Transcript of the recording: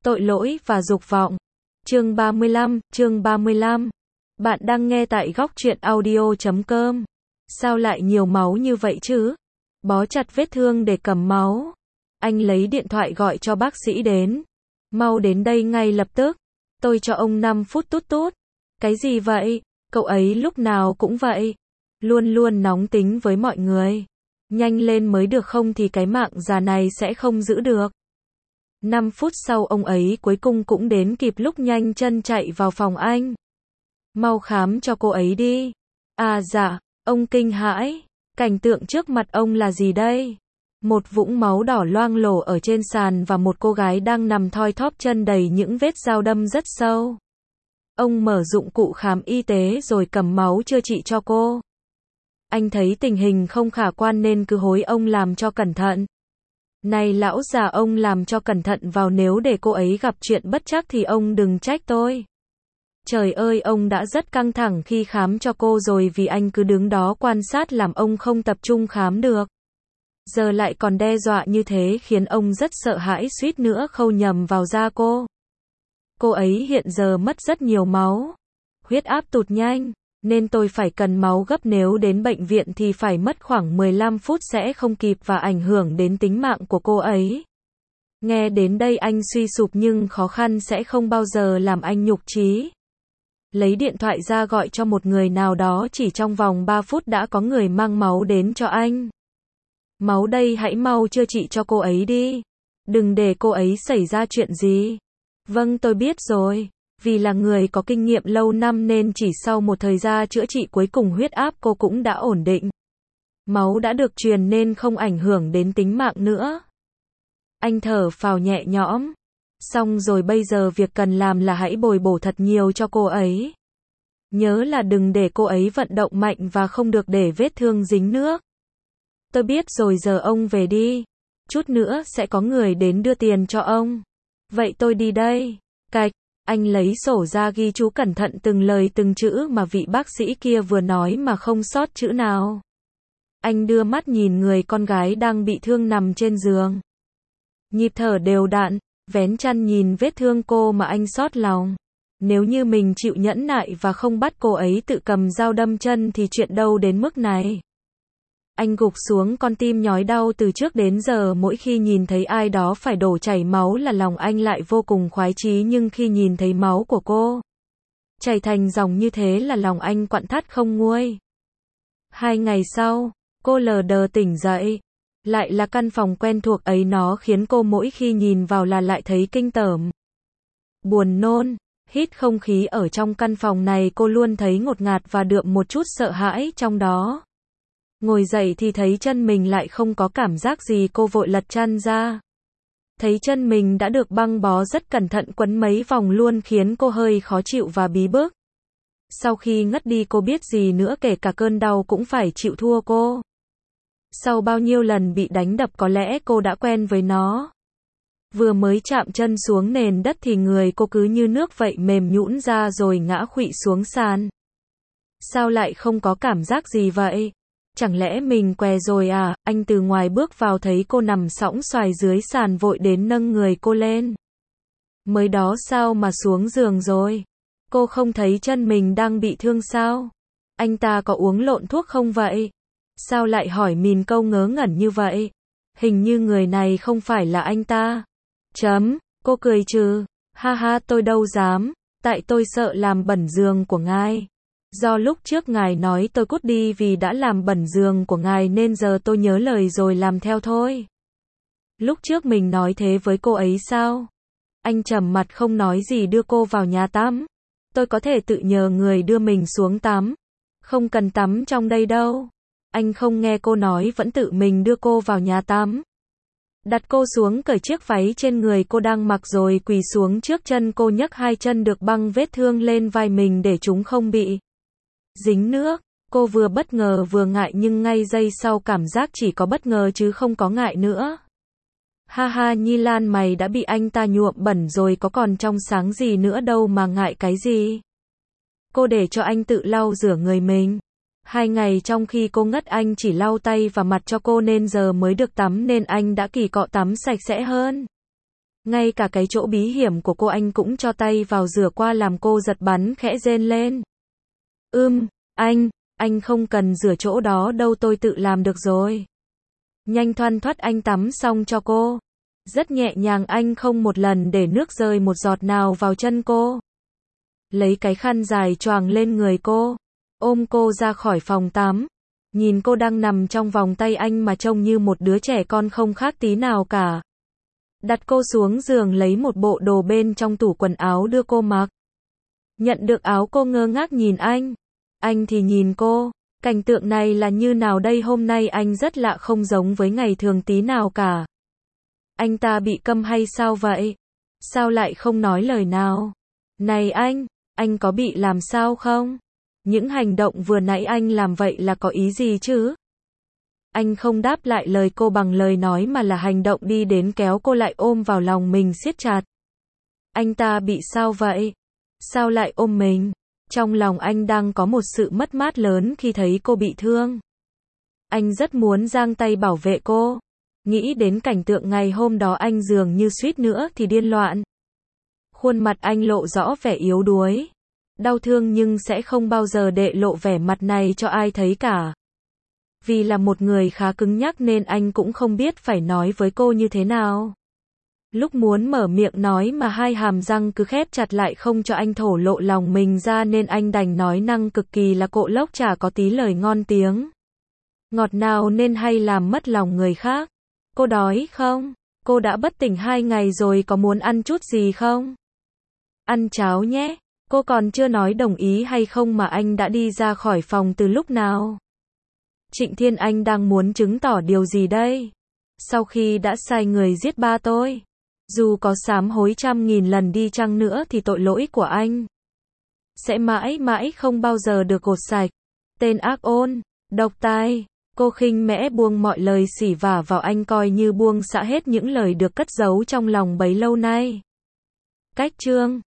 Tội lỗi và dục vọng. Chương 35. Bạn đang nghe tại góc truyện audio.com. Sao lại nhiều máu như vậy chứ? Bó chặt vết thương để cầm máu. Anh lấy điện thoại gọi cho bác sĩ đến. Mau đến đây ngay lập tức. Tôi cho ông 5 phút tút tút. Cái gì vậy? Cậu ấy lúc nào cũng vậy. Luôn luôn nóng tính với mọi người. Nhanh lên mới được không thì cái mạng già này sẽ không giữ được. 5 phút sau ông ấy cuối cùng cũng đến kịp lúc nhanh chân chạy vào phòng anh. Mau khám cho cô ấy đi. À dạ, ông kinh hãi. Cảnh tượng trước mặt ông là gì đây? Một vũng máu đỏ loang lổ ở trên sàn và một cô gái đang nằm thoi thóp chân đầy những vết dao đâm rất sâu. Ông mở dụng cụ khám y tế rồi cầm máu chữa trị cho cô. Anh thấy tình hình không khả quan nên cứ hối ông làm cho cẩn thận. Này lão già, ông làm cho cẩn thận vào, nếu để cô ấy gặp chuyện bất trắc thì ông đừng trách tôi. Trời ơi, ông đã rất căng thẳng khi khám cho cô rồi vì anh cứ đứng đó quan sát làm ông không tập trung khám được. Giờ lại còn đe dọa như thế khiến ông rất sợ hãi, suýt nữa khâu nhầm vào da cô. Cô ấy hiện giờ mất rất nhiều máu. Huyết áp tụt nhanh, nên tôi phải cần máu gấp, nếu đến bệnh viện thì phải mất khoảng 15 phút sẽ không kịp và ảnh hưởng đến tính mạng của cô ấy. Nghe đến đây anh suy sụp nhưng khó khăn sẽ không bao giờ làm anh nhục chí. Lấy điện thoại ra gọi cho một người nào đó, chỉ trong vòng 3 phút đã có người mang máu đến cho anh. Máu đây, hãy mau chữa trị cho cô ấy đi. Đừng để cô ấy xảy ra chuyện gì. Vâng, tôi biết rồi. Vì là người có kinh nghiệm lâu năm nên chỉ sau một thời gian chữa trị cuối cùng huyết áp cô cũng đã ổn định. Máu đã được truyền nên không ảnh hưởng đến tính mạng nữa. Anh thở phào nhẹ nhõm. Xong rồi, bây giờ việc cần làm là hãy bồi bổ thật nhiều cho cô ấy. Nhớ là đừng để cô ấy vận động mạnh và không được để vết thương dính nước. Tôi biết rồi, giờ ông về đi. Chút nữa sẽ có người đến đưa tiền cho ông. Vậy tôi đi đây. Cạch. Anh lấy sổ ra ghi chú cẩn thận từng lời từng chữ mà vị bác sĩ kia vừa nói mà không sót chữ nào. Anh đưa mắt nhìn người con gái đang bị thương nằm trên giường. Nhịp thở đều đặn, vén chăn nhìn vết thương cô mà anh xót lòng. Nếu như mình chịu nhẫn nại và không bắt cô ấy tự cầm dao đâm chân thì chuyện đâu đến mức này. Anh gục xuống, con tim nhói đau từ trước đến giờ, mỗi khi nhìn thấy ai đó phải đổ chảy máu là lòng anh lại vô cùng khoái chí, nhưng khi nhìn thấy máu của cô chảy thành dòng như thế là lòng anh quặn thắt không nguôi. 2 ngày sau, cô lờ đờ tỉnh dậy. Lại là căn phòng quen thuộc ấy, nó khiến cô mỗi khi nhìn vào là lại thấy kinh tởm. Buồn nôn, hít không khí ở trong căn phòng này cô luôn thấy ngột ngạt và đượm một chút sợ hãi trong đó. Ngồi dậy thì thấy chân mình lại không có cảm giác gì, cô vội lật chăn ra. Thấy chân mình đã được băng bó rất cẩn thận, quấn mấy vòng luôn khiến cô hơi khó chịu và bí bức. Sau khi ngất đi cô biết gì nữa, kể cả cơn đau cũng phải chịu thua cô. Sau bao nhiêu lần bị đánh đập có lẽ cô đã quen với nó. Vừa mới chạm chân xuống nền đất thì người cô cứ như nước vậy mềm nhũn ra rồi ngã khuỵu xuống sàn. Sao lại không có cảm giác gì vậy? Chẳng lẽ mình què rồi à? Anh từ ngoài bước vào thấy cô nằm sõng soài dưới sàn vội đến nâng người cô lên. Mới đó sao mà xuống giường rồi? Cô không thấy chân mình đang bị thương sao? Anh ta có uống lộn thuốc không vậy? Sao lại hỏi mình câu ngớ ngẩn như vậy? Hình như người này không phải là anh ta. Cô cười trừ. Ha ha, tôi đâu dám. Tại tôi sợ làm bẩn giường của ngài. Do lúc trước ngài nói tôi cút đi vì đã làm bẩn giường của ngài nên giờ tôi nhớ lời rồi làm theo thôi. Lúc trước mình nói thế với cô ấy sao? Anh trầm mặt không nói gì đưa cô vào nhà tắm. Tôi có thể tự nhờ người đưa mình xuống tắm. Không cần tắm trong đây đâu. Anh không nghe cô nói, vẫn tự mình đưa cô vào nhà tắm. Đặt cô xuống, cởi chiếc váy trên người cô đang mặc rồi quỳ xuống trước chân cô, nhấc 2 chân được băng vết thương lên vai mình để chúng không bị dính nước. Cô vừa bất ngờ vừa ngại, nhưng ngay giây sau cảm giác chỉ có bất ngờ chứ không có ngại nữa. Ha ha, Nhi Lan, mày đã bị anh ta nhuộm bẩn rồi, có còn trong sáng gì nữa đâu mà ngại cái gì. Cô để cho anh tự lau rửa người mình. 2 ngày trong khi cô ngất anh chỉ lau tay và mặt cho cô nên giờ mới được tắm nên anh đã kỳ cọ tắm sạch sẽ hơn. Ngay cả cái chỗ bí hiểm của cô anh cũng cho tay vào rửa qua làm cô giật bắn khẽ rên lên. Anh không cần rửa chỗ đó đâu, tôi tự làm được rồi. Nhanh thoăn thoắt anh tắm xong cho cô. Rất nhẹ nhàng, anh không một lần để nước rơi một giọt nào vào chân cô. Lấy cái khăn dài choàng lên người cô, ôm cô ra khỏi phòng tắm. Nhìn cô đang nằm trong vòng tay anh mà trông như một đứa trẻ con không khác tí nào cả. Đặt cô xuống giường, lấy một bộ đồ bên trong tủ quần áo đưa cô mặc. Nhận được áo, cô ngơ ngác nhìn anh thì nhìn cô. Cảnh tượng này là như nào đây? Hôm nay anh rất lạ, không giống với ngày thường tí nào cả. Anh ta bị câm hay sao vậy? Sao lại không nói lời nào? Này anh có bị làm sao không? Những hành động vừa nãy anh làm vậy là có ý gì chứ? Anh không đáp lại lời cô bằng lời nói mà là hành động đi đến kéo cô lại ôm vào lòng mình siết chặt. Anh ta bị sao vậy? Sao lại ôm mình? Trong lòng anh đang có một sự mất mát lớn khi thấy cô bị thương. Anh rất muốn giang tay bảo vệ cô. Nghĩ đến cảnh tượng ngày hôm đó anh dường như suýt nữa thì điên loạn. Khuôn mặt anh lộ rõ vẻ yếu đuối. Đau thương nhưng sẽ không bao giờ để lộ vẻ mặt này cho ai thấy cả. Vì là một người khá cứng nhắc nên anh cũng không biết phải nói với cô như thế nào. Lúc muốn mở miệng nói mà hai hàm răng cứ khép chặt lại không cho anh thổ lộ lòng mình ra nên anh đành nói năng cực kỳ là cộ lốc, chả có tí lời ngon tiếng ngọt nào nên hay làm mất lòng người khác. Cô đói không? Cô đã bất tỉnh 2 ngày rồi, có muốn ăn chút gì không? Ăn cháo nhé. Cô còn chưa nói đồng ý hay không mà anh đã đi ra khỏi phòng từ lúc nào? Trịnh Thiên Anh đang muốn chứng tỏ điều gì đây? Sau khi đã sai người giết ba tôi, dù có sám hối 100.000 lần đi chăng nữa thì tội lỗi của anh sẽ mãi mãi không bao giờ được gột sạch. Tên ác ôn, độc tài. Cô khinh mẽ buông mọi lời xỉ vả vào anh, coi như buông xả hết những lời được cất giấu trong lòng bấy lâu nay. Cách chương